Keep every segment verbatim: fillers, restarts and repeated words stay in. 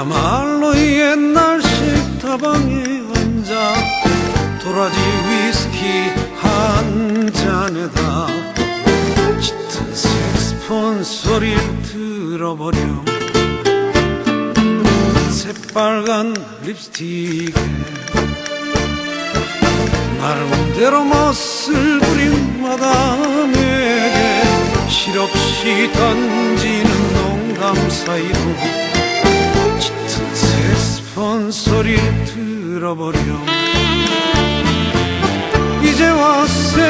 그야말로 옛날 식다방에 앉아 도라지 위스키 한 잔에다 짙은 색스폰 소리를 들어버렴. 새빨간 립스틱에 나름대로 멋을 부린 마담에게 실없이 던지는 농담 사이로 짙은 색스폰 소리를 들어버렴. 이제와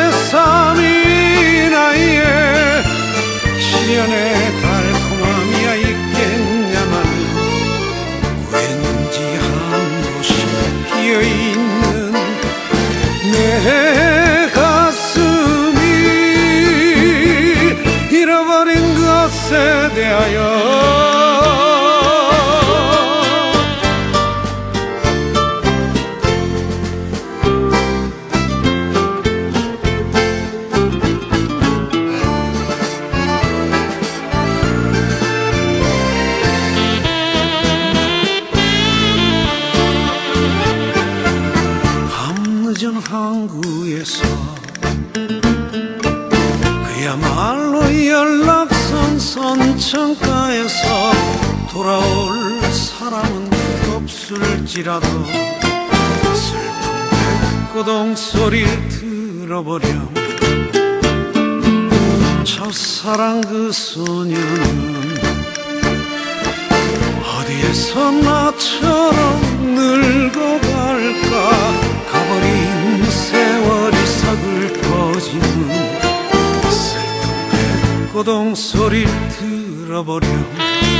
새삼이 나이에 시련의 달콤함이야 있겠냐만 왠지 한 곳이 비어있는 내 가슴이 잃어버린 것에 대하여 늦은 항구에서 그야말로 연락선 선창가에서 돌아올 사람은 없을지라도 슬픈 백고동 소리를 들어버렴. 첫사랑 그 소녀는 어디에서 나처럼 늙어갈까. 가버린 세월이 서글퍼지는 슬픈 백고동 소리를 들어버렴.